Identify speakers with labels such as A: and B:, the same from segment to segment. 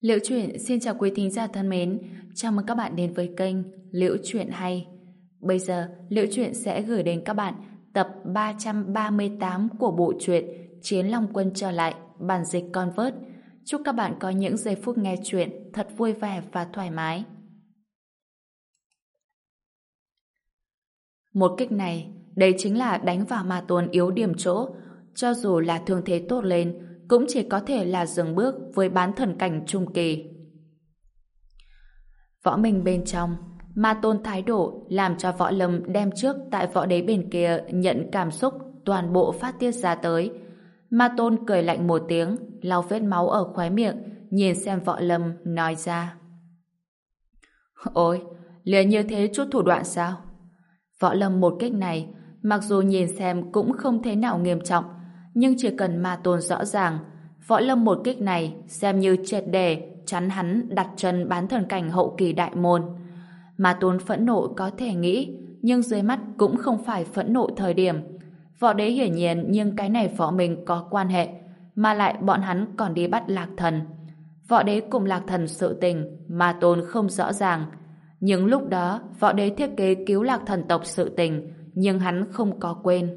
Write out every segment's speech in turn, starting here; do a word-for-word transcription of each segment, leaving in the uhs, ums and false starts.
A: Liễu Chuyện xin chào quý thính giả thân mến, chào mừng các bạn đến với kênh Liễu Chuyện Hay. Bây giờ, Liễu Chuyện sẽ gửi đến các bạn tập ba trăm ba mươi tám của bộ truyện Chiến Long Quân trở lại, bản dịch Convert. Chúc các bạn có những giây phút nghe chuyện thật vui vẻ và thoải mái. Một kích này, đây chính là đánh vào Ma Tôn yếu điểm chỗ, cho dù là thương thế tốt lên, cũng chỉ có thể là dừng bước với bán thần cảnh trung kỳ. Võ Minh bên trong, Ma Tôn thái độ làm cho Võ Lâm đem trước tại võ đế bên kia nhận cảm xúc toàn bộ phát tiết ra tới. Ma Tôn cười lạnh một tiếng, lau vết máu ở khóe miệng, nhìn xem Võ Lâm, nói ra. Ôi, liền như thế chút thủ đoạn sao? Võ Lâm một kích này, mặc dù nhìn xem cũng không thế nào nghiêm trọng, nhưng chỉ cần Ma Tôn rõ ràng, Võ Lâm một kích này xem như triệt để chắn hắn đặt chân bán thần cảnh hậu kỳ đại môn. Ma Tôn phẫn nộ có thể nghĩ, nhưng dưới mắt cũng không phải phẫn nộ thời điểm. Võ đế hiển nhiên nhưng cái này võ mình có quan hệ, mà lại bọn hắn còn đi bắt Lạc Thần. Võ đế cùng Lạc Thần sự tình, Ma Tôn không rõ ràng. Nhưng lúc đó, võ đế thiết kế cứu Lạc Thần tộc sự tình, nhưng hắn không có quên.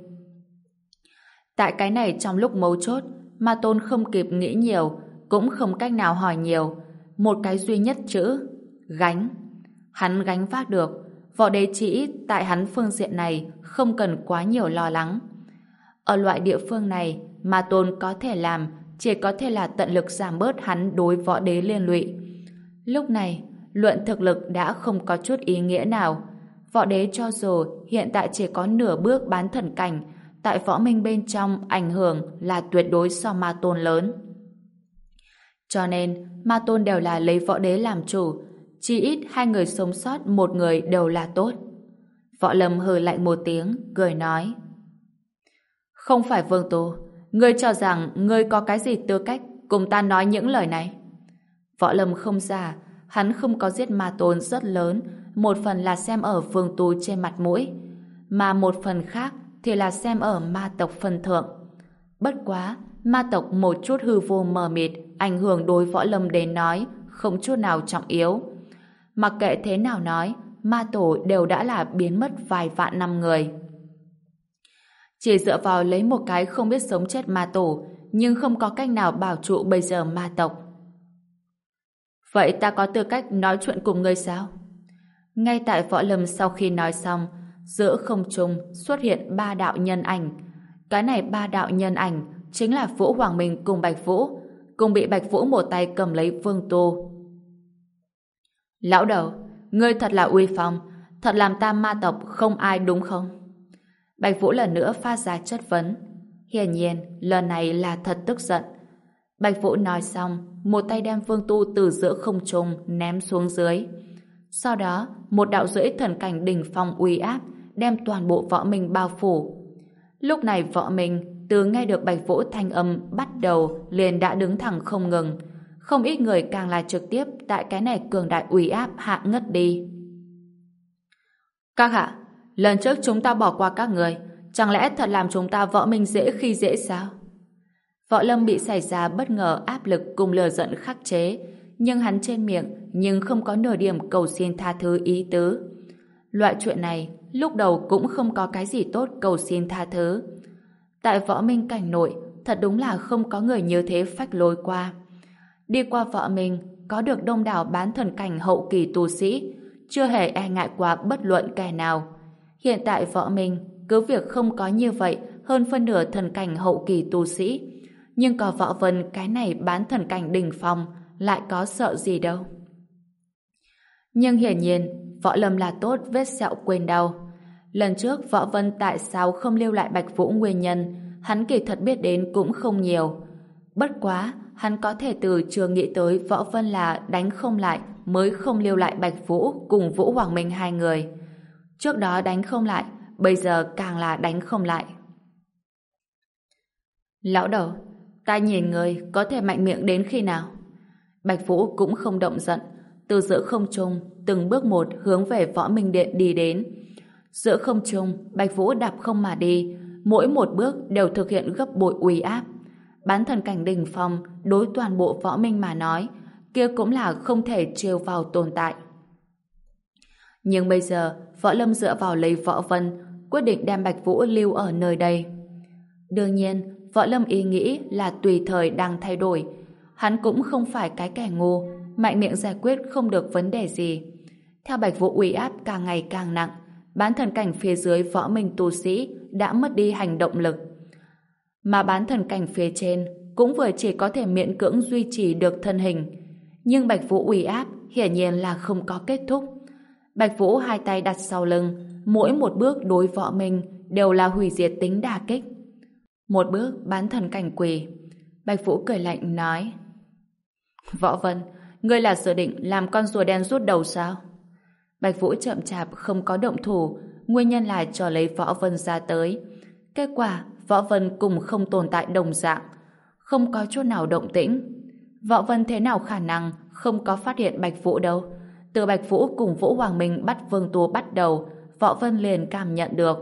A: Tại cái này trong lúc mấu chốt, Ma Tôn không kịp nghĩ nhiều, cũng không cách nào hỏi nhiều. Một cái duy nhất chữ, gánh. Hắn gánh vác được, võ đế chỉ ít tại hắn phương diện này không cần quá nhiều lo lắng. Ở loại địa phương này, Ma Tôn có thể làm, chỉ có thể là tận lực giảm bớt hắn đối võ đế liên lụy. Lúc này, luận thực lực đã không có chút ý nghĩa nào. Võ đế cho dù hiện tại chỉ có nửa bước bán thần cảnh, tại võ minh bên trong ảnh hưởng là tuyệt đối so Ma Tôn lớn. Cho nên, Ma Tôn đều là lấy võ đế làm chủ, chỉ ít hai người sống sót một người đều là tốt. Võ Lâm hừ lạnh một tiếng, cười nói. Không phải Vương Tu, ngươi cho rằng ngươi có cái gì tư cách cùng ta nói những lời này? Võ Lâm không giả, hắn không có giết Ma Tôn rất lớn, một phần là xem ở Vương Tu trên mặt mũi, mà một phần khác thì là xem ở ma tộc phân thượng. Bất quá, ma tộc một chút hư vô mờ mịt, ảnh hưởng đối Võ Lâm đến nói, không chút nào trọng yếu. Mặc kệ thế nào nói, ma tổ đều đã là biến mất vài vạn năm người. Chỉ dựa vào lấy một cái không biết sống chết ma tổ, nhưng không có cách nào bảo trụ bây giờ ma tộc. Vậy ta có tư cách nói chuyện cùng ngươi sao? Ngay tại Võ Lâm sau khi nói xong, giữa không trung xuất hiện ba đạo nhân ảnh. Cái này ba đạo nhân ảnh chính là Vũ Hoàng Minh cùng Bạch Vũ, cùng bị Bạch Vũ một tay cầm lấy Vương Tu. Lão đầu, ngươi thật là uy phong, thật làm ta ma tộc không ai đúng không? Bạch Vũ lần nữa phát ra chất vấn. Hiển nhiên, lần này là thật tức giận. Bạch Vũ nói xong, một tay đem Vương Tu từ giữa không trung ném xuống dưới. Sau đó, một đạo rưỡi thần cảnh đỉnh phong uy áp đem toàn bộ võ minh bao phủ. Lúc này võ minh từ nghe được Bạch Vũ thanh âm bắt đầu liền đã đứng thẳng không ngừng. Không ít người càng là trực tiếp tại cái này cường đại uy áp hạ ngất đi. Các hạ, lần trước chúng ta bỏ qua các người, chẳng lẽ thật làm chúng ta võ minh dễ khi dễ sao? Võ Lâm bị xảy ra bất ngờ áp lực cùng lửa giận khắc chế, nhưng hắn trên miệng nhưng không có nửa điểm cầu xin tha thứ ý tứ. Loại chuyện này lúc đầu cũng không có cái gì tốt cầu xin tha thứ. Tại võ minh cảnh nội thật đúng là không có người như thế phách lối qua. Đi qua võ minh có được đông đảo bán thần cảnh hậu kỳ tu sĩ, chưa hề e ngại qua bất luận kẻ nào. Hiện tại võ minh cứ việc không có như vậy hơn phân nửa thần cảnh hậu kỳ tu sĩ, nhưng có Võ Vân cái này bán thần cảnh đỉnh phong lại có sợ gì đâu. Nhưng hiển nhiên Võ Lâm là tốt vết sẹo quên đau. Lần trước Võ Vân tại sao không lưu lại Bạch Vũ nguyên nhân, hắn kỳ thật biết đến cũng không nhiều. Bất quá hắn có thể từ chưa nghĩ tới Võ Vân là đánh không lại mới không lưu lại Bạch Vũ cùng Vũ Hoàng Minh hai người. Trước đó đánh không lại, bây giờ càng là đánh không lại. Lão đầu, ta nhìn người có thể mạnh miệng đến khi nào? Bạch Vũ cũng không động giận, từ giữa không trung từng bước một hướng về Võ Minh Điện đi đến. Giữa không trung, Bạch Vũ đạp không mà đi, mỗi một bước đều thực hiện gấp bội uy áp. Bán thần cảnh đỉnh phong đối toàn bộ Võ Minh mà nói, kia cũng là không thể trêu vào tồn tại. Nhưng bây giờ, Võ Lâm dựa vào lấy Võ Vân, quyết định đem Bạch Vũ lưu ở nơi đây. Đương nhiên, Võ Lâm ý nghĩ là tùy thời đang thay đổi. Hắn cũng không phải cái kẻ ngu, mạnh miệng giải quyết không được vấn đề gì. Theo Bạch Vũ uy áp càng ngày càng nặng, bán thần cảnh phía dưới võ minh tu sĩ đã mất đi hành động lực. Mà bán thần cảnh phía trên cũng vừa chỉ có thể miễn cưỡng duy trì được thân hình. Nhưng Bạch Vũ uy áp hiển nhiên là không có kết thúc. Bạch Vũ hai tay đặt sau lưng, mỗi một bước đối võ minh đều là hủy diệt tính đả kích. Một bước bán thần cảnh quỳ. Bạch Vũ cười lạnh nói: Võ Vân, ngươi là dự định làm con rùa đen rút đầu sao? Bạch Vũ chậm chạp không có động thủ, nguyên nhân là chờ lấy Võ Vân ra tới. Kết quả, Võ Vân cùng không tồn tại đồng dạng, không có chút nào động tĩnh. Võ Vân thế nào khả năng không có phát hiện Bạch Vũ đâu? Từ Bạch Vũ cùng Vũ Hoàng Minh bắt Vương Tu bắt đầu, Võ Vân liền cảm nhận được.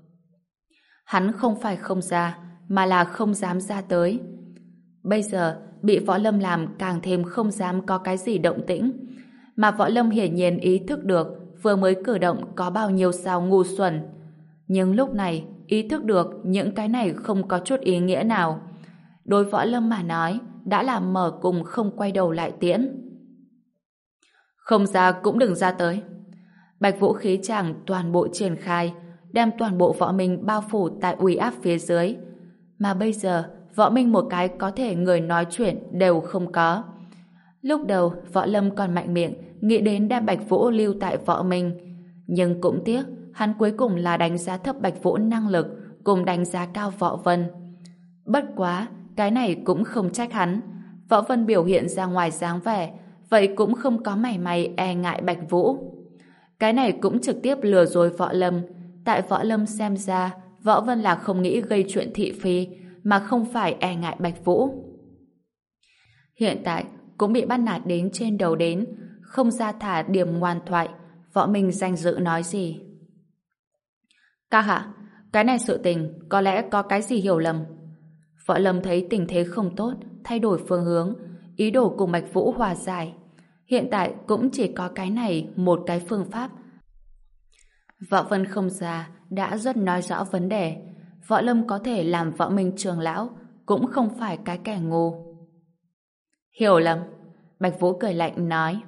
A: Hắn không phải không ra, mà là không dám ra tới. Bây giờ, bị Võ Lâm làm càng thêm không dám có cái gì động tĩnh. Mà Võ Lâm hiển nhiên ý thức được vừa mới cử động có bao nhiêu sao ngu xuẩn. Nhưng lúc này, ý thức được những cái này không có chút ý nghĩa nào. Đối Võ Lâm mà nói, đã là mở cùng không quay đầu lại tiễn. Không ra cũng đừng ra tới. Bạch Vũ khí chàng toàn bộ triển khai, đem toàn bộ võ minh bao phủ tại uy áp phía dưới. Mà bây giờ, võ minh một cái có thể người nói chuyện đều không có. Lúc đầu, Võ Lâm còn mạnh miệng nghĩ đến đem Bạch Vũ lưu tại võ minh. Nhưng cũng tiếc, hắn cuối cùng là đánh giá thấp Bạch Vũ năng lực cùng đánh giá cao Võ Vân. Bất quá, cái này cũng không trách hắn. Võ Vân biểu hiện ra ngoài dáng vẻ, vậy cũng không có mảy may e ngại Bạch Vũ. Cái này cũng trực tiếp lừa dối Võ Lâm. Tại Võ Lâm xem ra, Võ Vân là không nghĩ gây chuyện thị phi, mà không phải e ngại Bạch Vũ. Hiện tại, cũng bị bắt nạt đến trên đầu đến, không ra thả điểm ngoan thoại, Võ Minh danh dự nói gì. Ca hạ, cái này sự tình, có lẽ có cái gì hiểu lầm. Võ Lâm thấy tình thế không tốt, thay đổi phương hướng, ý đồ cùng Bạch Vũ hòa giải. Hiện tại cũng chỉ có cái này một cái phương pháp. Võ Vân không ra, đã rất nói rõ vấn đề. Võ Lâm có thể làm Võ Minh trường lão, cũng không phải cái kẻ ngu. Hiểu lầm. Bạch Vũ cười lạnh nói: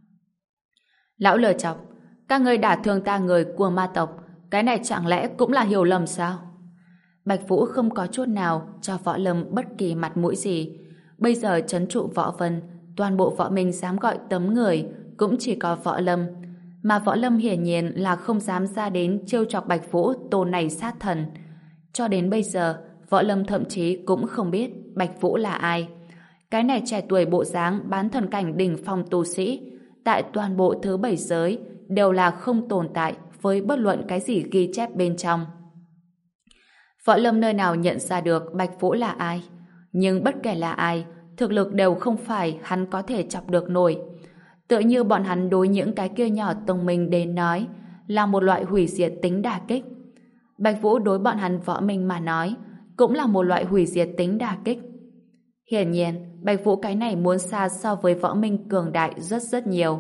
A: Lão lừa chọc, các ngươi đả thương ta người của ma tộc, cái này chẳng lẽ cũng là hiểu lầm sao? Bạch Vũ không có chút nào cho Võ Lâm bất kỳ mặt mũi gì. Bây giờ trấn trụ Võ Vân, toàn bộ Võ Minh dám gọi tấm người cũng chỉ có Võ Lâm, mà Võ Lâm hiển nhiên là không dám ra đến trêu chọc Bạch Vũ tôn này sát thần. Cho đến bây giờ, Võ Lâm thậm chí cũng không biết Bạch Vũ là ai. Cái này trẻ tuổi bộ dáng bán thần cảnh đỉnh phong tu sĩ, tại toàn bộ thứ bảy giới đều là không tồn tại với bất luận cái gì ghi chép bên trong. Võ Lâm nơi nào nhận ra được Bạch Vũ là ai, nhưng bất kể là ai, thực lực đều không phải hắn có thể chọc được nổi. Tựa như bọn hắn đối những cái kia nhỏ tông minh đến nói là một loại hủy diệt tính đả kích. Bạch Vũ đối bọn hắn Võ Minh mà nói cũng là một loại hủy diệt tính đả kích. Hiển nhiên, Bạch Vũ cái này muốn xa so với Võ Minh cường đại rất rất nhiều.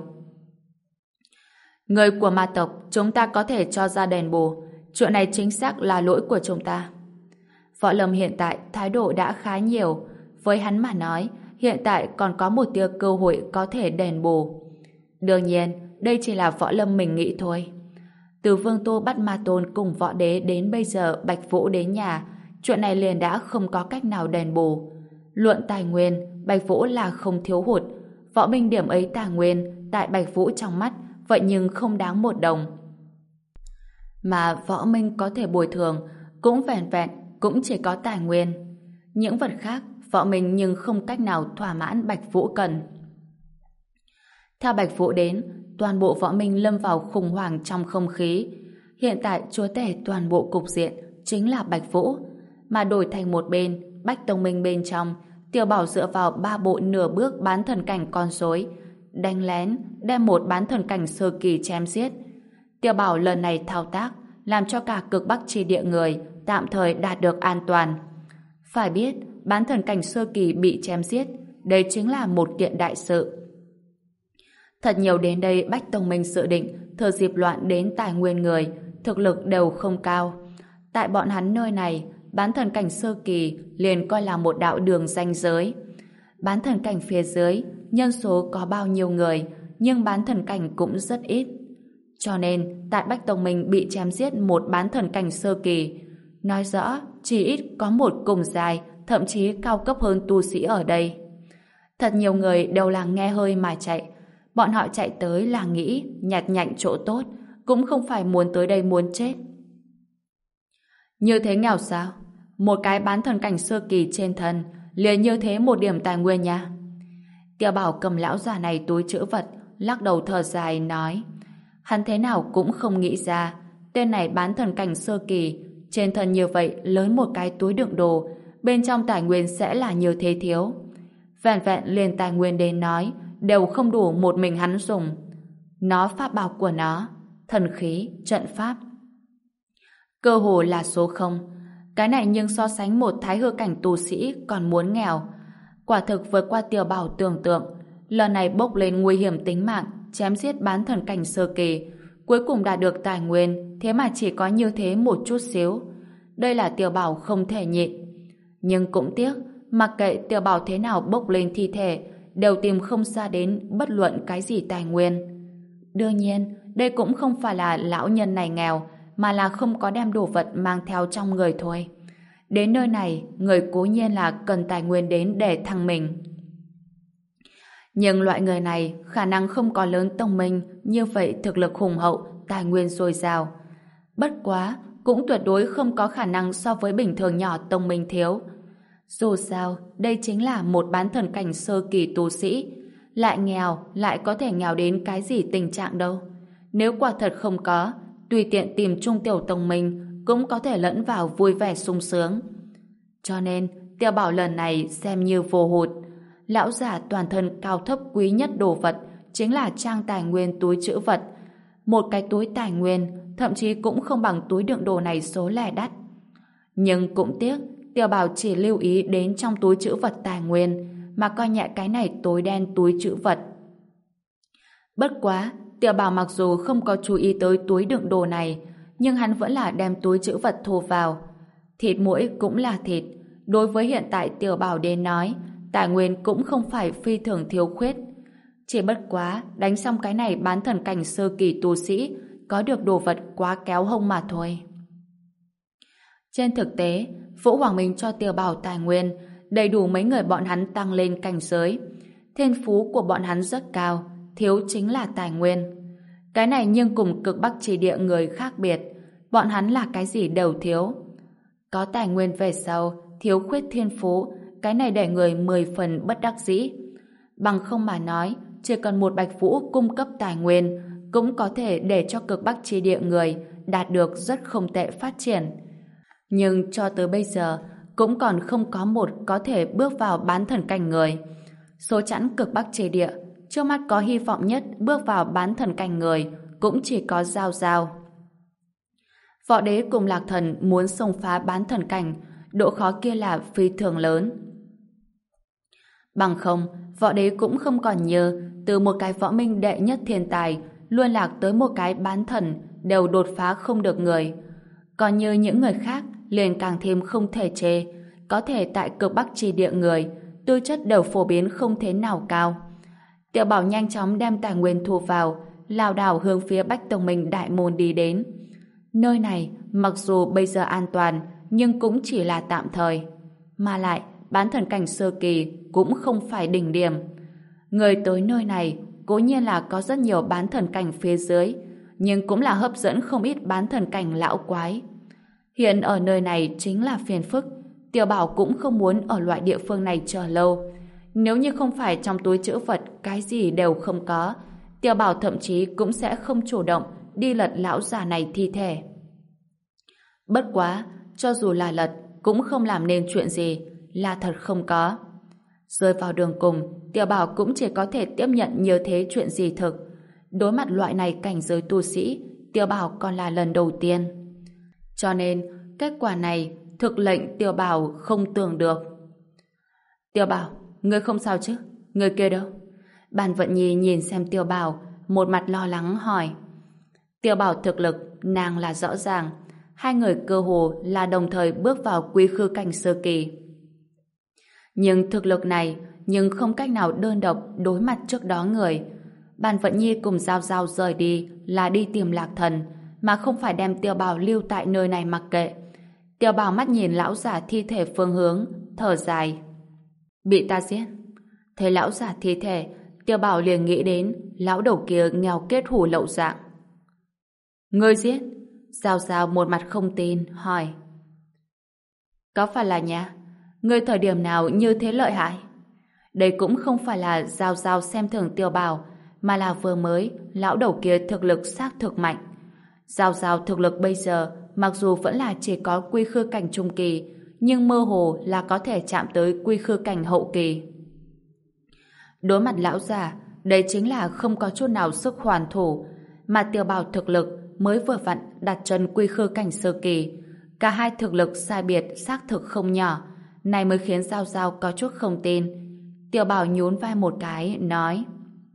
A: Người của ma tộc, chúng ta có thể cho ra đền bù. Chuyện này chính xác là lỗi của chúng ta. Võ Lâm hiện tại thái độ đã khá nhiều. Với hắn mà nói, hiện tại còn có một tia cơ hội có thể đền bù. Đương nhiên, đây chỉ là Võ Lâm mình nghĩ thôi. Từ Vương Tô bắt Ma Tôn cùng Võ Đế đến bây giờ Bạch Vũ đến nhà, chuyện này liền đã không có cách nào đền bù. Luận tài nguyên, Bạch Vũ là không thiếu hụt. Võ Minh điểm ấy tài nguyên tại Bạch Vũ trong mắt, vậy nhưng không đáng một đồng. Mà Võ Minh có thể bồi thường cũng vẹn vẹn cũng chỉ có tài nguyên. Những vật khác Võ Minh nhưng không cách nào thỏa mãn Bạch Vũ cần. Theo Bạch Vũ đến, toàn bộ Võ Minh lâm vào khủng hoảng trong không khí. Hiện tại chúa tể toàn bộ cục diện chính là Bạch Vũ, mà đổi thành một bên Bách Tông Minh bên trong, Tiểu Bảo dựa vào ba bộ nửa bước bán thần cảnh con rối đánh lén đem một bán thần cảnh sơ kỳ chém giết. Tiểu Bảo lần này thao tác làm cho cả cực Bắc chi địa người tạm thời đạt được an toàn. Phải biết, bán thần cảnh sơ kỳ bị chém giết, đây chính là một kiện đại sự. Thật nhiều đến đây Bách Tông Minh dự định thừa dịp loạn đến tài nguyên người, thực lực đều không cao. Tại bọn hắn nơi này, bán thần cảnh sơ kỳ liền coi là một đạo đường ranh giới. Bán thần cảnh phía dưới, nhân số có bao nhiêu người, nhưng bán thần cảnh cũng rất ít. Cho nên, tại Bách Tông Minh bị chém giết một bán thần cảnh sơ kỳ. Nói rõ, chỉ ít có một cùng dài, thậm chí cao cấp hơn tu sĩ ở đây. Thật nhiều người đều là nghe hơi mà chạy. Bọn họ chạy tới là nghĩ nhặt nhạnh chỗ tốt, cũng không phải muốn tới đây muốn chết. Như thế nghèo sao? Một cái bán thần cảnh sơ kỳ trên thân, liền như thế một điểm tài nguyên nha. Tiêu Bảo cầm lão già này túi trữ vật, lắc đầu thở dài nói, hắn thế nào cũng không nghĩ ra, tên này bán thần cảnh sơ kỳ, trên thân như vậy lớn một cái túi đựng đồ, bên trong tài nguyên sẽ là như thế thiếu. Vẹn vẹn liền tài nguyên đến nói, đều không đủ một mình hắn dùng. Nó pháp bảo của nó, thần khí, trận pháp, cơ hồ là số không. Cái này nhưng so sánh một thái hư cảnh tu sĩ còn muốn nghèo. Quả thực vượt qua Tiểu Bảo tưởng tượng. Lần này bốc lên nguy hiểm tính mạng, chém giết bán thần cảnh sơ kỳ, cuối cùng đạt được tài nguyên, thế mà chỉ có như thế một chút xíu. Đây là Tiểu Bảo không thể nhịn. Nhưng cũng tiếc, mặc kệ Tiểu Bảo thế nào bốc lên thi thể, đều tìm không ra đến bất luận cái gì tài nguyên. Đương nhiên, đây cũng không phải là lão nhân này nghèo, mà là không có đem đồ vật mang theo trong người thôi. Đến nơi này, người cố nhiên là cần tài nguyên đến để thăng mình. Nhưng loại người này khả năng không có lớn tông minh, như vậy thực lực hùng hậu, tài nguyên dồi dào. Bất quá, cũng tuyệt đối không có khả năng so với bình thường nhỏ tông minh thiếu. Dù sao, đây chính là một bán thần cảnh sơ kỳ tu sĩ. Lại nghèo, lại có thể nghèo đến cái gì tình trạng đâu. Nếu quả thật không có, tùy tiện tìm trung tiểu tông minh cũng có thể lẫn vào vui vẻ sung sướng. Cho nên, Tiểu Bảo lần này xem như vô hụt. Lão giả toàn thân cao thấp quý nhất đồ vật chính là trang tài nguyên túi trữ vật. Một cái túi tài nguyên thậm chí cũng không bằng túi đựng đồ này số lẻ đắt. Nhưng cũng tiếc, Tiểu Bảo chỉ lưu ý đến trong túi trữ vật tài nguyên, mà coi nhẹ cái này tối đen túi trữ vật. Bất quá, Tiểu Bảo mặc dù không có chú ý tới túi đựng đồ này, nhưng hắn vẫn là đem túi trữ vật thu vào. Thịt muỗi cũng là thịt. Đối với hiện tại Tiểu Bảo đến nói, tài nguyên cũng không phải phi thường thiếu khuyết. Chỉ bất quá, đánh xong cái này bán thần cảnh sơ kỳ tu sĩ, có được đồ vật quá kéo hông mà thôi. Trên thực tế, Vũ Hoàng Minh cho Tiểu Bảo tài nguyên, đầy đủ mấy người bọn hắn tăng lên cảnh giới. Thiên phú của bọn hắn rất cao, thiếu chính là tài nguyên. Cái này nhưng cùng cực Bắc chỉ địa người khác biệt, bọn hắn là cái gì đều thiếu. Có tài nguyên về sau, thiếu khuyết thiên phú, cái này để người mười phần bất đắc dĩ. Bằng không mà nói, chỉ cần một Bạch Vũ cung cấp tài nguyên, cũng có thể để cho cực Bắc chi địa người đạt được rất không tệ phát triển. Nhưng cho tới bây giờ, cũng còn không có một có thể bước vào bán thần cảnh người. Số chẵn cực Bắc chi địa, trước mắt có hy vọng nhất bước vào bán thần cảnh người, cũng chỉ có Giao Giao. Võ Đế cùng Lạc Thần muốn xông phá bán thần cảnh, độ khó kia là phi thường lớn. Bằng không, Võ Đế cũng không còn nhớ từ một cái võ minh đệ nhất thiên tài luân lạc tới một cái bán thần đều đột phá không được người. Còn như những người khác liền càng thêm không thể chê, có thể tại cực Bắc chi địa người tư chất đều phổ biến không thế nào cao. Tiểu Bảo nhanh chóng đem tài nguyên thu vào, lảo đảo hướng phía Bách Tông Minh đại môn đi đến. Nơi này mặc dù bây giờ an toàn, nhưng cũng chỉ là tạm thời. Mà lại, bán thần cảnh sơ kỳ cũng không phải đỉnh điểm. Người tới nơi này cố nhiên là có rất nhiều bán thần cảnh phía dưới, nhưng cũng là hấp dẫn không ít bán thần cảnh lão quái. Hiện ở nơi này chính là phiền phức. Tiểu Bảo cũng không muốn ở loại địa phương này chờ lâu. Nếu như không phải trong túi trữ vật cái gì đều không có, Tiểu Bảo thậm chí cũng sẽ không chủ động đi lật lão già này thi thể. Bất quá, cho dù là lật, cũng không làm nên chuyện gì, là thật không có. Rơi vào đường cùng, Tiểu Bảo cũng chỉ có thể tiếp nhận như thế chuyện gì thực. Đối mặt loại này cảnh giới tu sĩ, Tiểu Bảo còn là lần đầu tiên. Cho nên, kết quả này thực lệnh Tiểu Bảo không tưởng được. Tiểu Bảo, ngươi không sao chứ? Người kia đâu? Bàn Vận Nhi nhìn xem Tiêu Bảo, một mặt lo lắng hỏi. Tiêu Bảo thực lực, nàng là rõ ràng. Hai người cơ hồ là đồng thời bước vào quy khư cảnh sơ kỳ. Nhưng thực lực này, nhưng không cách nào đơn độc đối mặt trước đó người. Bàn Vận Nhi cùng Giao Giao rời đi là đi tìm Lạc Thần, mà không phải đem Tiêu Bảo lưu tại nơi này mặc kệ. Tiêu Bảo mắt nhìn lão giả thi thể phương hướng, thở dài. Bị ta giết. Thấy lão giả thi thể, Tiêu Bảo liền nghĩ đến lão đầu kia nghèo kết hủ lậu dạng. Ngươi giết? Giao Giao một mặt không tin, hỏi. Có phải là nha? Ngươi thời điểm nào như thế lợi hại? Đây cũng không phải là Giao Giao xem thường Tiêu Bảo, mà là vừa mới lão đầu kia thực lực xác thực mạnh. Giao Giao thực lực bây giờ mặc dù vẫn là chỉ có quy khư cảnh trung kỳ, nhưng mơ hồ là có thể chạm tới quy khư cảnh hậu kỳ. Đối mặt lão già, đây chính là không có chút nào sức hoàn thủ, mà Tiêu Bảo thực lực mới vừa vặn đặt chân quy khư cảnh sơ kỳ. Cả hai thực lực sai biệt xác thực không nhỏ, này mới khiến Giao Giao có chút không tin. Tiêu Bảo nhún vai một cái, nói.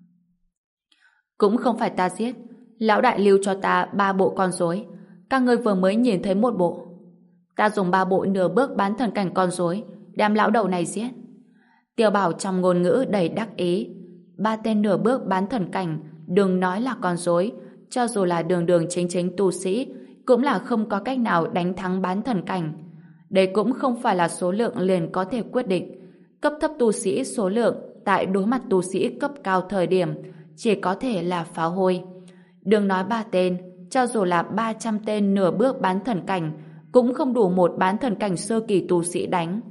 A: Cũng không phải ta giết, lão đại lưu cho ta ba bộ con rối, các ngươi vừa mới nhìn thấy một bộ. Ta dùng ba bộ nửa bước bán thần cảnh con rối đem lão đầu này giết. Tiêu Bảo trong ngôn ngữ đầy đắc ý. Ba tên nửa bước bán thần cảnh, đừng nói là con rối, cho dù là đường đường chính chính tu sĩ, cũng là không có cách nào đánh thắng bán thần cảnh. Đây cũng không phải là số lượng liền có thể quyết định. Cấp thấp tu sĩ số lượng tại đối mặt tu sĩ cấp cao thời điểm chỉ có thể là phá hôi. Đừng nói ba tên, cho dù là ba trăm tên nửa bước bán thần cảnh cũng không đủ một bán thần cảnh sơ kỳ tu sĩ đánh.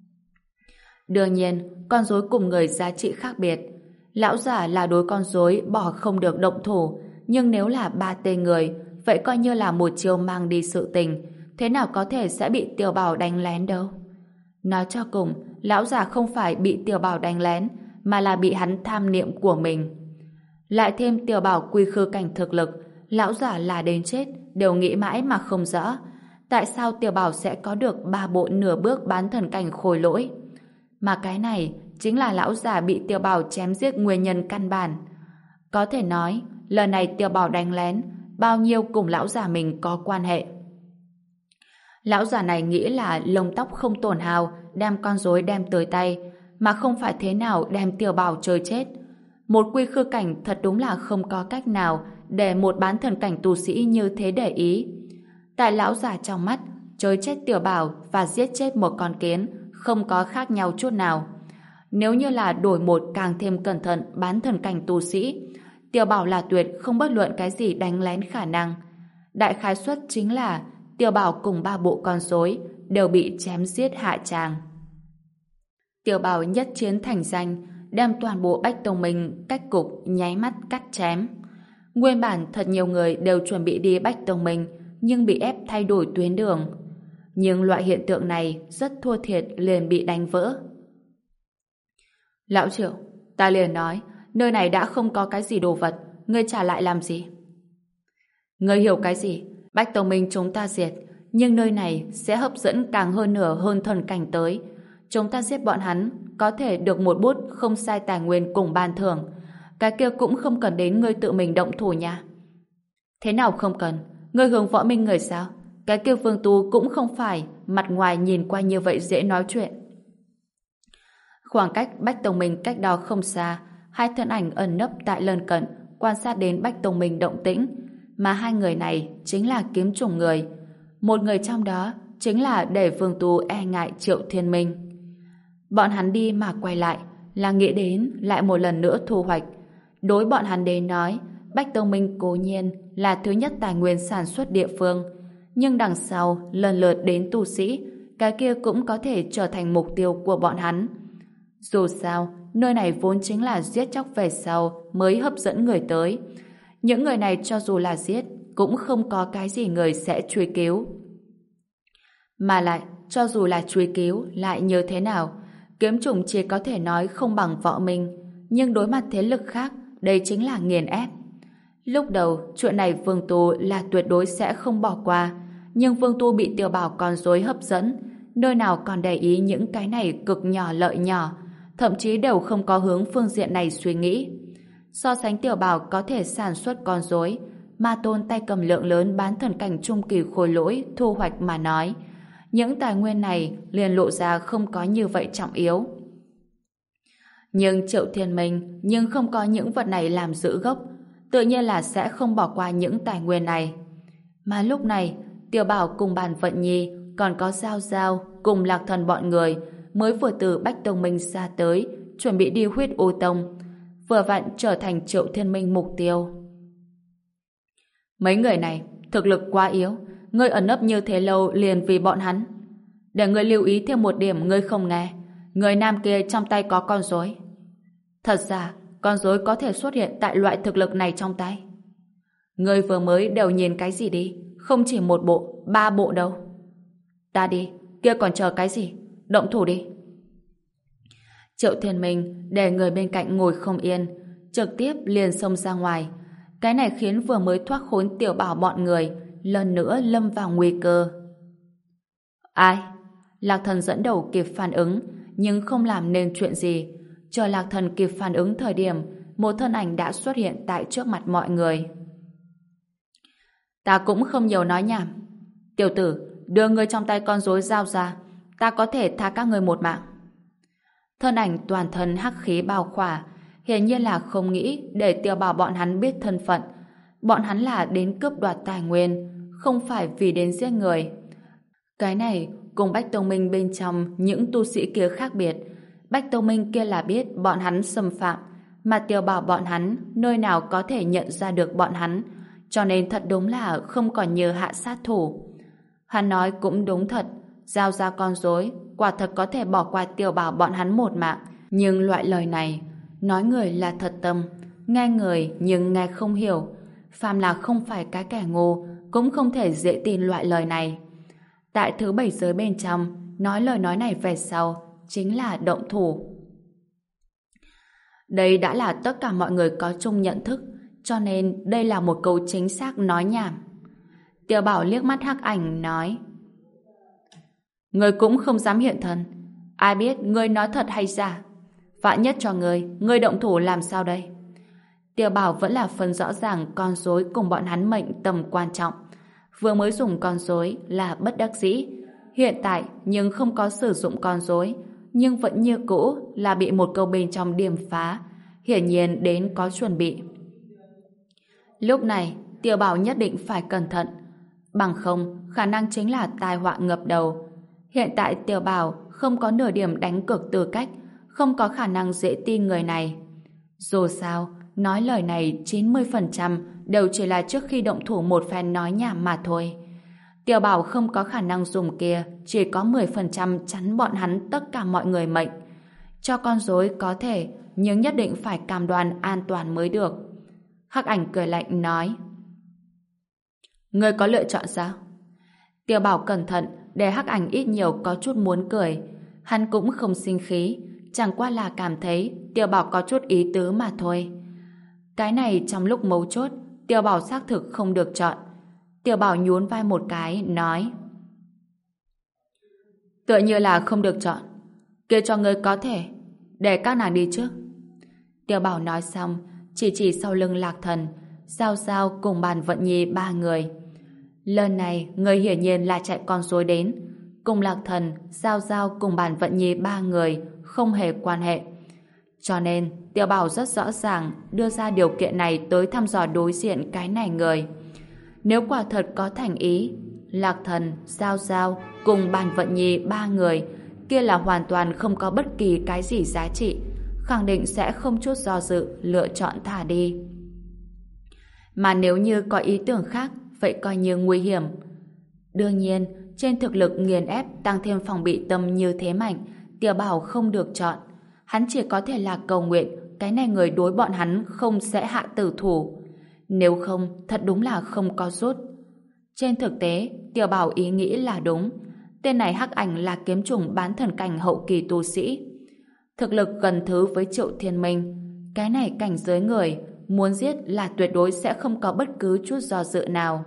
A: Đương nhiên, con rối cùng người giá trị khác biệt. Lão giả là đối con rối bỏ không được động thủ, nhưng nếu là ba tên người, vậy coi như là một chiêu mang đi sự tình, thế nào có thể sẽ bị Tiêu Bảo đánh lén đâu. Nói cho cùng, lão già không phải bị Tiêu Bảo đánh lén, mà là bị hắn tham niệm của mình. Lại thêm Tiêu Bảo quy khư cảnh thực lực, lão già là đến chết đều nghĩ mãi mà không rõ tại sao Tiêu Bảo sẽ có được ba bộ nửa bước bán thần cảnh khôi lỗi. Mà cái này chính là lão già bị Tiêu Bảo chém giết nguyên nhân căn bản. Có thể nói, lần này Tiêu Bảo đánh lén bao nhiêu cùng lão già mình có quan hệ. Lão già này nghĩ là lông tóc không tổn hao đem con rối đem tới tay, mà không phải thế nào đem Tiêu Bảo chơi chết. Một quy khư cảnh thật đúng là không có cách nào để một bán thần cảnh tu sĩ như thế để ý. Tại lão già trong mắt, chơi chết Tiêu Bảo và giết chết một con kiến không có khác nhau chút nào. Nếu như là đổi một càng thêm cẩn thận bán thần cảnh tu sĩ, Tiêu Bảo là tuyệt không bất luận cái gì đánh lén khả năng. Đại khái suất chính là Tiêu Bảo cùng ba bộ con rối đều bị chém giết hạ tràng. Tiêu Bảo nhất chiến thành danh, đem toàn bộ Bách Tông Minh cách cục nháy mắt cắt chém. Nguyên bản thật nhiều người đều chuẩn bị đi Bách Tông Minh, nhưng bị ép thay đổi tuyến đường. Nhưng loại hiện tượng này rất thua thiệt liền bị đánh vỡ. Lão Triệu, ta liền nói, nơi này đã không có cái gì đồ vật, ngươi trả lại làm gì? Ngươi hiểu cái gì? Bách Tông Minh chúng ta diệt, nhưng nơi này sẽ hấp dẫn càng hơn nửa hơn thần cảnh tới. Chúng ta giết bọn hắn, có thể được một bút không sai tài nguyên cùng ban thưởng. Cái kia cũng không cần đến ngươi tự mình động thủ nha. Thế nào không cần? Ngươi hướng Võ Minh người sao? Cái kia Vương Tu cũng không phải mặt ngoài nhìn qua như vậy dễ nói chuyện. Khoảng cách Bách Tông Minh cách đó không xa, hai thân ảnh ẩn nấp tại lân cận quan sát đến Bách Tông Minh động tĩnh, mà hai người này chính là kiếm chủng người. Một người trong đó chính là để Vương Tu e ngại Triệu Thiên Minh. Bọn hắn đi mà quay lại là nghĩ đến lại một lần nữa thu hoạch. Đối bọn hắn đến nói, Bách Tông Minh cố nhiên là thứ nhất tài nguyên sản xuất địa phương, nhưng đằng sau lần lượt đến tu sĩ, cái kia cũng có thể trở thành mục tiêu của bọn hắn. Dù sao, nơi này vốn chính là giết chóc về sau mới hấp dẫn người tới. Những người này cho dù là giết, cũng không có cái gì người sẽ truy cứu. Mà lại, cho dù là truy cứu, lại như thế nào? Kiếm chủng chỉ có thể nói không bằng Võ Minh, nhưng đối mặt thế lực khác, đây chính là nghiền ép. Lúc đầu, chuyện này Vương Tu là tuyệt đối sẽ không bỏ qua, nhưng Vương Tu bị Tiêu Bảo con rối hấp dẫn, nơi nào còn để ý những cái này cực nhỏ lợi nhỏ, thậm chí đều không có hướng phương diện này suy nghĩ. So sánh Tiểu Bảo có thể sản xuất con rối, Ma Tôn tay cầm lượng lớn bán thần cảnh trung kỳ khôi lỗi thu hoạch mà nói, những tài nguyên này liền lộ ra không có như vậy trọng yếu. Nhưng Triệu Thiên Minh nhưng không có những vật này làm giữ gốc, tự nhiên là sẽ không bỏ qua những tài nguyên này. Mà lúc này, Tiểu Bảo cùng Bàn Vận Nhi còn có Giao Giao cùng Lạc Thần bọn người mới vừa từ Bách Tông Minh ra tới, chuẩn bị đi Huyết U Tông, vừa vặn trở thành Triệu Thiên Minh mục tiêu. Mấy người này thực lực quá yếu, ngươi ẩn nấp như thế lâu liền vì bọn hắn. Để ngươi lưu ý thêm một điểm ngươi không nghe, người nam kia trong tay có con rối. Thật ra, con rối có thể xuất hiện tại loại thực lực này trong tay. Ngươi vừa mới đều nhìn cái gì đi, không chỉ một bộ, ba bộ đâu. Ta đi, kia còn chờ cái gì? Động thủ đi. Triệu Thiên Minh để người bên cạnh ngồi không yên, trực tiếp liền xông ra ngoài. Cái này khiến vừa mới thoát khốn Tiểu Bảo bọn người lần nữa lâm vào nguy cơ. Ai? Lạc Thần dẫn đầu kịp phản ứng, nhưng không làm nên chuyện gì. Chờ Lạc Thần kịp phản ứng thời điểm, một thân ảnh đã xuất hiện tại trước mặt mọi người. Ta cũng không nhiều nói nhảm. Tiểu tử, đưa người trong tay con rối giao ra, ta có thể tha các người một mạng. Thân ảnh toàn thân hắc khí bao khỏa, hiển nhiên là không nghĩ để Tiểu Bảo bọn hắn biết thân phận. Bọn hắn là đến cướp đoạt tài nguyên, không phải vì đến giết người. Cái này cùng Bách Tông Minh bên trong những tu sĩ kia khác biệt. Bách Tông Minh kia là biết bọn hắn xâm phạm, mà Tiểu Bảo bọn hắn nơi nào có thể nhận ra được bọn hắn, cho nên thật đúng là không còn nhờ hạ sát thủ. Hắn nói cũng đúng thật, giao ra con rối quả thật có thể bỏ qua Tiểu Bảo bọn hắn một mạng, nhưng loại lời này nói người là thật tâm, nghe người nhưng nghe không hiểu. Phàm là không phải cái kẻ ngu cũng không thể dễ tin loại lời này. Tại thứ bảy giới bên trong, nói lời nói này về sau chính là động thủ. Đây đã là tất cả mọi người có chung nhận thức, cho nên đây là một câu chính xác nói nhảm. Tiểu Bảo liếc mắt hắc ảnh nói: Ngươi cũng không dám hiện thân, ai biết ngươi nói thật hay giả? Vạn nhất cho ngươi, ngươi động thủ làm sao đây? Tiểu Bảo vẫn là phân rõ ràng con rối cùng bọn hắn mệnh tầm quan trọng. Vừa mới dùng con rối là bất đắc dĩ, hiện tại nhưng không có sử dụng con rối, nhưng vẫn như cũ là bị một câu bên trong điểm phá, hiển nhiên đến có chuẩn bị. Lúc này, Tiểu Bảo nhất định phải cẩn thận, bằng không khả năng chính là tai họa ngập đầu. Hiện tại Tiểu Bảo không có nửa điểm đánh cược tư cách, không có khả năng dễ tin người này. Dù sao, nói lời này chín mươi phần trăm đều chỉ là trước khi động thủ một phen nói nhảm mà thôi. Tiểu Bảo không có khả năng dùng kia, chỉ có mười phần trăm chắn bọn hắn tất cả mọi người mệnh. Cho con rối có thể, nhưng nhất định phải cam đoan an toàn mới được. Hắc ảnh cười lạnh nói: Ngươi có lựa chọn sao? Tiểu Bảo cẩn thận để hắc ảnh ít nhiều có chút muốn cười. Hắn cũng không sinh khí, chẳng qua là cảm thấy Tiểu Bảo có chút ý tứ mà thôi. Cái này trong lúc mấu chốt, Tiểu Bảo xác thực không được chọn. Tiểu Bảo nhún vai một cái, nói: Tựa như là không được chọn. Kia cho ngươi có thể, để các nàng đi trước. Tiểu Bảo nói xong, chỉ chỉ sau lưng Lạc Thần, Giao Giao cùng Bàn Vận Nhi ba người. Lần này, người hiển nhiên là chạy con rối đến. Cùng Lạc Thần, Giao Giao cùng Bàn Vận Nhi ba người không hề quan hệ. Cho nên, Tiểu Bảo rất rõ ràng đưa ra điều kiện này tới thăm dò đối diện cái này người. Nếu quả thật có thành ý, Lạc Thần, Giao Giao cùng Bàn Vận Nhi ba người kia là hoàn toàn không có bất kỳ cái gì giá trị, khẳng định sẽ không chút do dự lựa chọn thả đi. Mà nếu như có ý tưởng khác, vậy coi như nguy hiểm. Đương nhiên, trên thực lực nghiền ép tăng thêm phòng bị tâm như thế mạnh, Tiểu Bảo không được chọn. Hắn chỉ có thể là cầu nguyện cái này người đối bọn hắn không sẽ hạ tử thủ. Nếu không, thật đúng là không có rút. Trên thực tế, Tiểu Bảo ý nghĩ là đúng. Tên này hắc ảnh là kiếm chủng bán thần cảnh hậu kỳ tu sĩ. Thực lực gần thứ với Triệu Thiên Minh. Cái này cảnh giới người, muốn giết là tuyệt đối sẽ không có bất cứ chút do dự nào.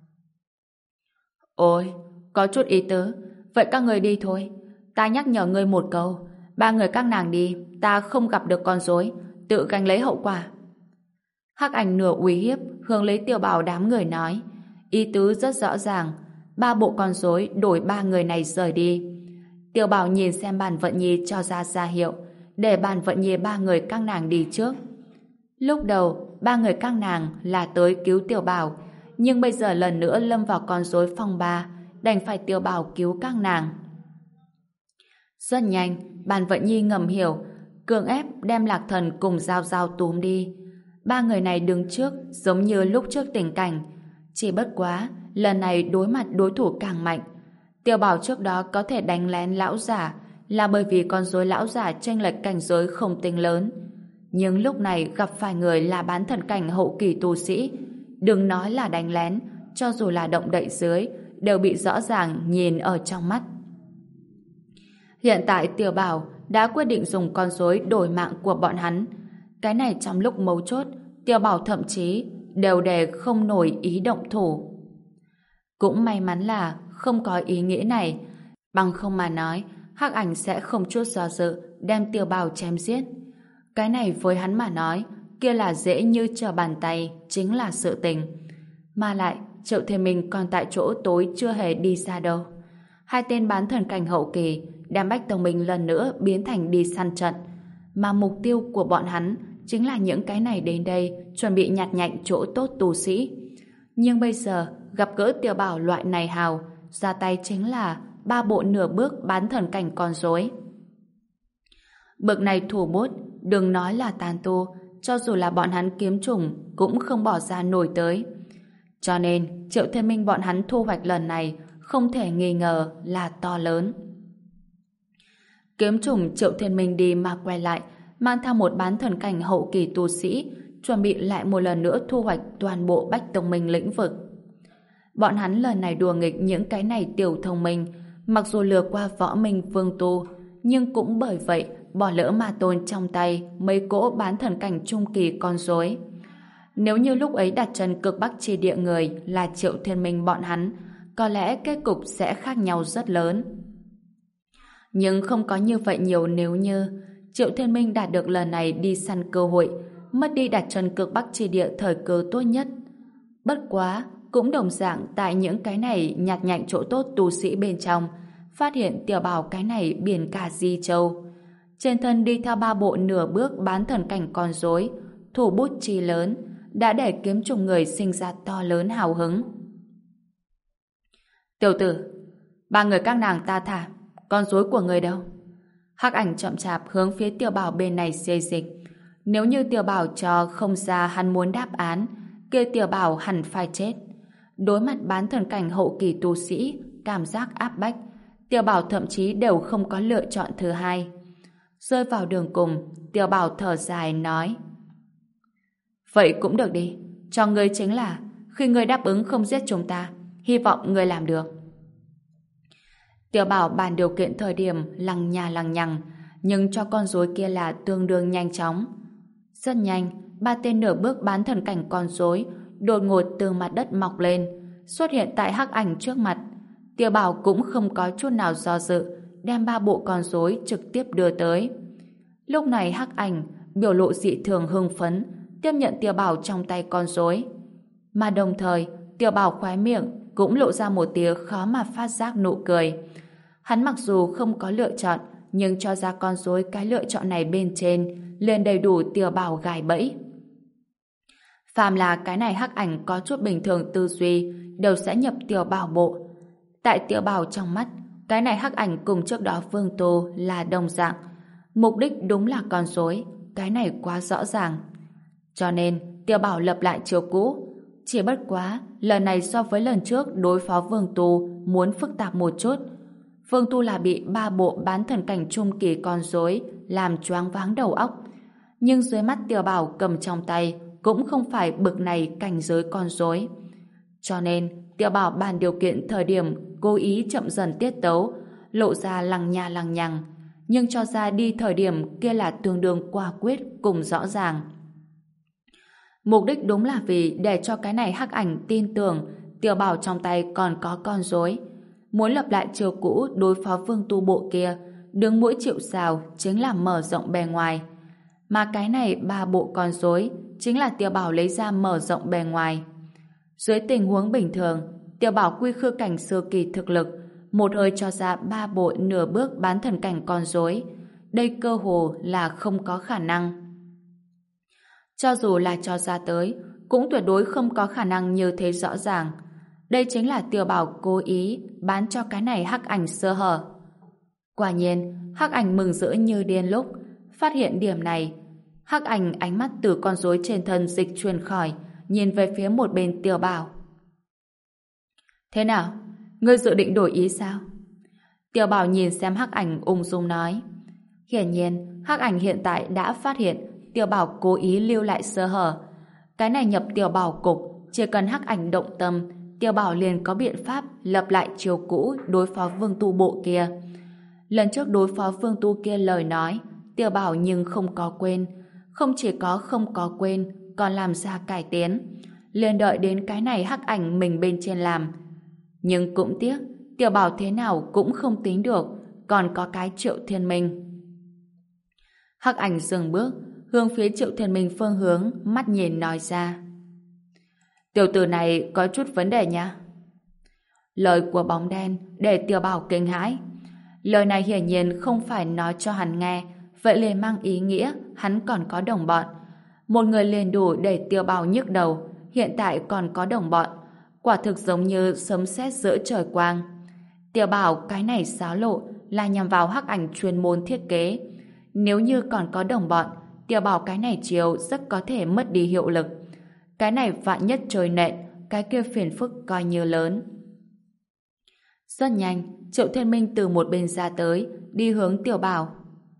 A: Ôi, có chút ý tứ. Vậy các người đi thôi. Ta nhắc nhở ngươi một câu. Ba người các nàng đi, ta không gặp được con rối, tự gánh lấy hậu quả. Hắc Ảnh nửa uy hiếp hướng lấy Tiểu Bảo đám người nói, ý tứ rất rõ ràng, ba bộ con rối đổi ba người này rời đi. Tiểu Bảo nhìn xem Bàn Vận Nhi cho ra ra hiệu, để Bàn Vận Nhi ba người các nàng đi trước. Lúc đầu, ba người các nàng là tới cứu Tiểu Bảo, nhưng bây giờ lần nữa lâm vào con rối phong ba, đành phải Tiểu Bảo cứu các nàng. Rất nhanh, Bàn Vận Nhi ngầm hiểu, cưỡng ép đem Lạc Thần cùng Giao Giao túm đi. Ba người này đứng trước giống như lúc trước tình cảnh, chỉ bất quá lần này đối mặt đối thủ càng mạnh. Tiểu Bảo trước đó có thể đánh lén lão giả là bởi vì con rối lão giả chênh lệch cảnh giới không tính lớn, nhưng lúc này gặp phải người là bán thần cảnh hậu kỳ tu sĩ, đừng nói là đánh lén, cho dù là động đậy dưới đều bị rõ ràng nhìn ở trong mắt. Hiện tại Tiểu Bảo đã quyết định dùng con rối đổi mạng của bọn hắn. Cái này trong lúc mấu chốt, Tiểu Bảo thậm chí đều đề không nổi ý động thủ. Cũng may mắn là không có ý nghĩa này, bằng không mà nói, Hắc Ảnh sẽ không chút do dự đem Tiểu Bảo chém giết. Cái này với hắn mà nói, kia là dễ như trở bàn tay, chính là sự tình. Mà lại, Triệu Thiên Minh còn tại chỗ tối chưa hề đi xa đâu. Hai tên bán thần cảnh hậu kỳ đem Bách Tông Minh lần nữa biến thành đi săn trận, mà mục tiêu của bọn hắn chính là những cái này đến đây chuẩn bị nhặt nhạnh chỗ tốt tu sĩ. Nhưng bây giờ gặp gỡ Tiểu Bảo loại này hào, ra tay chính là ba bộ nửa bước bán thần cảnh con rối. Bực này thủ bút, đừng nói là tàn tu, cho dù là bọn hắn kiếm trùng cũng không bỏ ra nổi tới. Cho nên Triệu Thiên Minh bọn hắn thu hoạch lần này không thể nghi ngờ là to lớn. Kiếm trùng Triệu Thiên Minh đi mà quay lại, mang theo một bán thần cảnh hậu kỳ tu sĩ, chuẩn bị lại một lần nữa thu hoạch toàn bộ Bách Tông Minh lĩnh vực. Bọn hắn lần này đùa nghịch những cái này tiểu thông minh, mặc dù lừa qua võ minh vương tu, nhưng cũng bởi vậy bỏ lỡ ma tôn trong tay mấy cỗ bán thần cảnh trung kỳ con rối. Nếu như lúc ấy đặt chân cực bắc chi địa người là Triệu Thiên Minh bọn hắn, có lẽ kết cục sẽ khác nhau rất lớn. Nhưng không có như vậy nhiều nếu như Triệu Thiên Minh đạt được lần này đi săn cơ hội, mất đi đặt chân cực bắc chi địa thời cơ tốt nhất. Bất quá, cũng đồng dạng tại những cái này nhặt nhạnh chỗ tốt tu sĩ bên trong, phát hiện Tiểu Bảo cái này biển cả Di Châu. Trên thân đi theo ba bộ nửa bước bán thần cảnh con rối, thủ bút chi lớn, đã để kiếm trùng người sinh ra to lớn hào hứng. Tiểu tử, ba người các nàng ta thả, con rối của người đâu? Hắc Ảnh chậm chạp hướng phía Tiểu Bảo bên này xê dịch. Nếu như Tiểu Bảo cho không ra hắn muốn đáp án, kia Tiểu Bảo hẳn phải chết. Đối mặt bán thần cảnh hậu kỳ tu sĩ, cảm giác áp bách, Tiểu Bảo thậm chí đều không có lựa chọn thứ hai. Rơi vào đường cùng, Tiểu Bảo thở dài nói: vậy cũng được đi, cho ngươi chính là khi ngươi đáp ứng không giết chúng ta, hy vọng ngươi làm được. Tiểu Bảo bàn điều kiện thời điểm lằng nhà lằng nhằng, nhưng cho con rối kia là tương đương nhanh chóng. Rất nhanh, ba tên nửa bước bán thần cảnh con rối đột ngột từ mặt đất mọc lên, xuất hiện tại Hắc Ảnh trước mặt. Tiểu Bảo cũng không có chút nào do dự, đem ba bộ con rối trực tiếp đưa tới. Lúc này Hắc Ảnh biểu lộ dị thường hưng phấn, tiếp nhận Tiểu Bảo trong tay con rối, mà đồng thời Tiểu Bảo khóe miệng cũng lộ ra một tia khó mà phát giác nụ cười. Hắn mặc dù không có lựa chọn, nhưng cho ra con rối cái lựa chọn này bên trên liền đầy đủ Tiểu Bảo gài bẫy. Phàm là cái này Hắc Ảnh có chút bình thường tư duy đều sẽ nhập Tiểu Bảo bộ. Tại Tiểu Bảo trong mắt, cái này Hắc Ảnh cùng trước đó Vương Tô là đồng dạng, mục đích đúng là con rối, cái này quá rõ ràng. Cho nên Tiểu Bảo lập lại chiêu cũ, chỉ bất quá lần này so với lần trước đối phó Vương Tu muốn phức tạp một chút. Vương Tu là bị ba bộ bán thần cảnh trung kỳ con rối làm choáng váng đầu óc, nhưng dưới mắt Tiểu Bảo cầm trong tay cũng không phải bực này cảnh giới con rối. Cho nên Tiểu Bảo bàn điều kiện thời điểm cố ý chậm dần tiết tấu, lộ ra lằng nha lằng nhằng, nhưng cho ra đi thời điểm kia là tương đương quả quyết cùng rõ ràng. Mục đích đúng là vì để cho cái này Hắc Ảnh tin tưởng Tiểu Bảo trong tay còn có con rối, muốn lập lại chiêu cũ đối phó Vương Tu bộ kia, đứng mũi chịu sào chính là mở rộng bề ngoài. Mà cái này ba bộ con rối chính là Tiêu Bảo lấy ra mở rộng bề ngoài. Dưới tình huống bình thường, Tiêu Bảo quy khư cảnh sơ kỳ thực lực, một hơi cho ra ba bộ nửa bước bán thần cảnh con rối. Đây cơ hồ là không có khả năng. Cho dù là cho ra tới, cũng tuyệt đối không có khả năng như thế rõ ràng. Đây chính là Tiêu Bảo cố ý bán cho cái này Hắc Ảnh sơ hở. Quả nhiên, Hắc Ảnh mừng rỡ như điên lúc phát hiện điểm này. Hắc Ảnh ánh mắt từ con rối trên thân dịch chuyển khỏi, nhìn về phía một bên Tiêu Bảo. Thế nào? Ngươi dự định đổi ý sao? Tiêu Bảo nhìn xem Hắc Ảnh ung dung nói. Hiển nhiên, Hắc Ảnh hiện tại đã phát hiện Tiêu Bảo cố ý lưu lại sơ hở. Cái này nhập Tiêu Bảo cục, chỉ cần Hắc Ảnh động tâm, Tiêu Bảo liền có biện pháp lập lại chiều cũ đối phó Vương Tu bộ kia. Lần trước đối phó Vương Tu kia lời nói, Tiêu Bảo nhưng không có quên. Không chỉ có không có quên, còn làm ra cải tiến. Liền đợi đến cái này Hắc Ảnh mình bên trên làm. Nhưng cũng tiếc, Tiêu Bảo thế nào cũng không tính được, còn có cái Triệu Thiên Minh. Hắc Ảnh dừng bước, hướng phía Triệu Thiên Minh phương hướng, mắt nhìn nói ra. Tiểu tử này có chút vấn đề nha. Lời của bóng đen để Tiêu Bảo kinh hãi. Lời này hiển nhiên không phải nói cho hắn nghe, vậy liền mang ý nghĩa hắn còn có đồng bọn. Một người liền đủ để Tiêu Bảo nhức đầu, hiện tại còn có đồng bọn. Quả thực giống như sấm sét giữa trời quang. Tiêu Bảo cái này xáo lộ là nhằm vào Hắc Ảnh chuyên môn thiết kế. Nếu như còn có đồng bọn, Tiêu Bảo cái này chiều rất có thể mất đi hiệu lực. Cái này vạn nhất trời nện, cái kia phiền phức coi như lớn. Rất nhanh, Triệu Thiên Minh từ một bên ra tới, đi hướng Tiêu Bảo.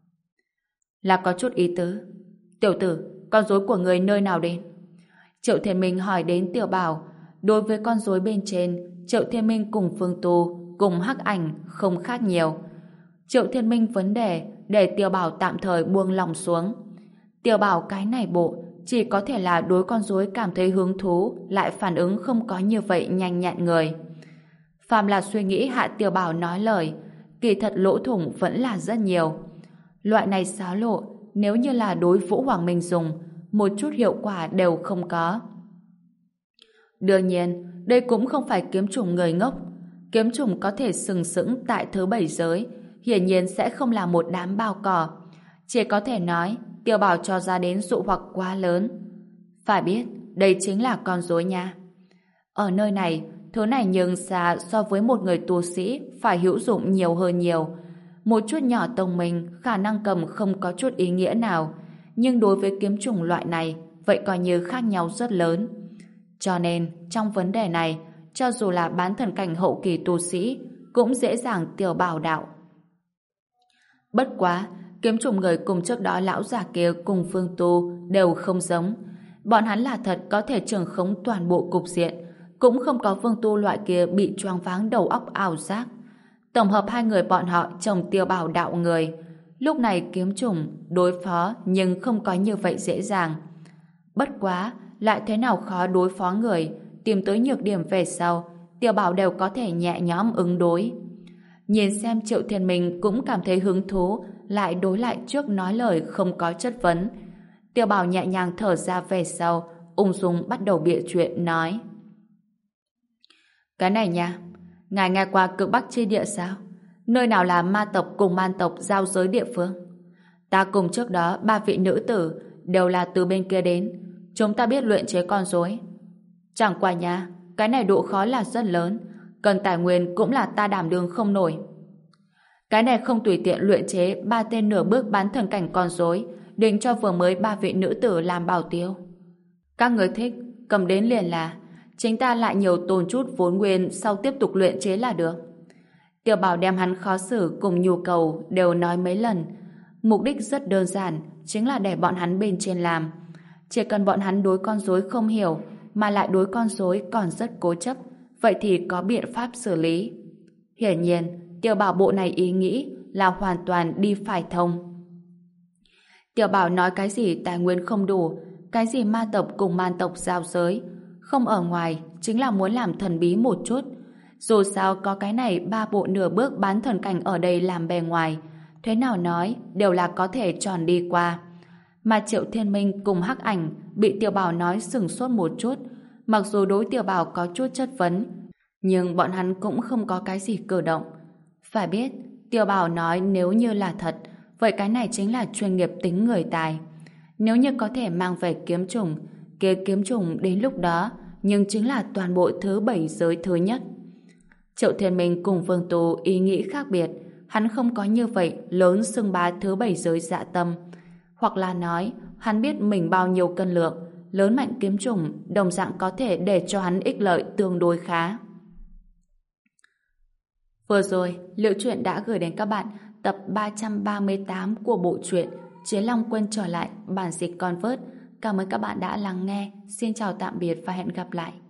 A: Là có chút ý tứ. Tiểu tử, con rối của người nơi nào đến? Triệu Thiên Minh hỏi đến Tiêu Bảo. Đối với con rối bên trên, Triệu Thiên Minh cùng Phương Tu, cùng Hắc Ảnh không khác nhiều. Triệu Thiên Minh vấn đề để Tiêu Bảo tạm thời buông lòng xuống. Tiêu Bảo cái này bộ chỉ có thể là đối con rối cảm thấy hứng thú, lại phản ứng không có như vậy nhanh nhẹn người. Phàm là suy nghĩ hạ Tiêu Bảo nói lời, kỳ thật lỗ thủng vẫn là rất nhiều. Loại này xáo lộ, nếu như là đối Vũ Hoàng Minh dùng, một chút hiệu quả đều không có. Đương nhiên, đây cũng không phải kiếm chủng người ngốc. Kiếm chủng có thể sừng sững tại thứ bảy giới, hiển nhiên sẽ không là một đám bao cỏ. Chỉ có thể nói, Tiêu Bảo cho ra đến dụ hoặc quá lớn. Phải biết, đây chính là con rối nha. Ở nơi này, thứ này nhưng xa so với một người tu sĩ phải hữu dụng nhiều hơn nhiều. Một chút nhỏ tông mình khả năng cầm không có chút ý nghĩa nào, nhưng đối với kiếm chủng loại này, vậy coi như khác nhau rất lớn. Cho nên, trong vấn đề này, cho dù là bán thần cảnh hậu kỳ tu sĩ, cũng dễ dàng Tiêu Bảo đạo. Bất quá, kiếm chủng người cùng trước đó lão già kia cùng Phương Tu đều không giống. Bọn hắn là thật có thể trường khống toàn bộ cục diện, cũng không có Phương Tu loại kia bị choáng váng đầu óc ảo giác. Tổng hợp hai người bọn họ trồng Tiêu Bảo đạo người. Lúc này kiếm chủng đối phó nhưng không có như vậy dễ dàng. Bất quá, lại thế nào khó đối phó người, tìm tới nhược điểm về sau, Tiêu Bảo đều có thể nhẹ nhõm ứng đối. Nhìn xem Triệu Thiên Minh cũng cảm thấy hứng thú, lại đối lại trước nói lời không có chất vấn. Tiêu Bảo nhẹ nhàng thở ra về sau, ung dung bắt đầu bịa chuyện nói. Cái này nha, ngài nghe qua cực Bắc chi địa sao? Nơi nào là ma tộc cùng man tộc giao giới địa phương? Ta cùng trước đó ba vị nữ tử đều là từ bên kia đến. Chúng ta biết luyện chế con rối. Chẳng qua nha, cái này độ khó là rất lớn, cần tài nguyên cũng là ta đảm đương không nổi. Cái này không tùy tiện luyện chế ba tên nửa bước bán thần cảnh con rối, định cho vừa mới ba vị nữ tử làm bảo tiêu. Các người thích, cầm đến liền là, chính ta lại nhiều tồn chút vốn nguyên sau tiếp tục luyện chế là được. Tiêu Bảo đem hắn khó xử cùng nhu cầu đều nói mấy lần. Mục đích rất đơn giản, chính là để bọn hắn bên trên làm. Chỉ cần bọn hắn đối con rối không hiểu, mà lại đối con rối còn rất cố chấp, vậy thì có biện pháp xử lý. Hiển nhiên, Tiêu Bảo bộ này ý nghĩ là hoàn toàn đi phải thông. Tiêu Bảo nói cái gì tài nguyên không đủ, cái gì ma tộc cùng man tộc giao giới, không ở ngoài, chính là muốn làm thần bí một chút. Dù sao có cái này ba bộ nửa bước bán thần cảnh ở đây làm bề ngoài, thế nào nói đều là có thể tròn đi qua. Mà Triệu Thiên Minh cùng Hắc Ảnh bị Tiểu Bảo nói sửng sốt một chút. Mặc dù đối Tiểu Bảo có chút chất vấn, nhưng bọn hắn cũng không có cái gì cử động. Phải biết, Tiểu Bảo nói nếu như là thật, vậy cái này chính là chuyên nghiệp tính người tài. Nếu như có thể mang về kiếm trùng, kia kiếm trùng đến lúc đó nhưng chính là toàn bộ thứ bảy giới thứ nhất. Triệu Thiên Minh cùng Vương Tú ý nghĩ khác biệt, hắn không có như vậy lớn xưng bá thứ bảy giới dạ tâm. Hoặc là nói, hắn biết mình bao nhiêu cân lượng, lớn mạnh kiếm trùng đồng dạng có thể để cho hắn ích lợi tương đối khá. Vừa rồi, Liệu Truyện đã gửi đến các bạn tập ba trăm ba mươi tám của bộ truyện Chiến Long Quân trở lại bản dịch Convert. Cảm ơn các bạn đã lắng nghe. Xin chào tạm biệt và hẹn gặp lại.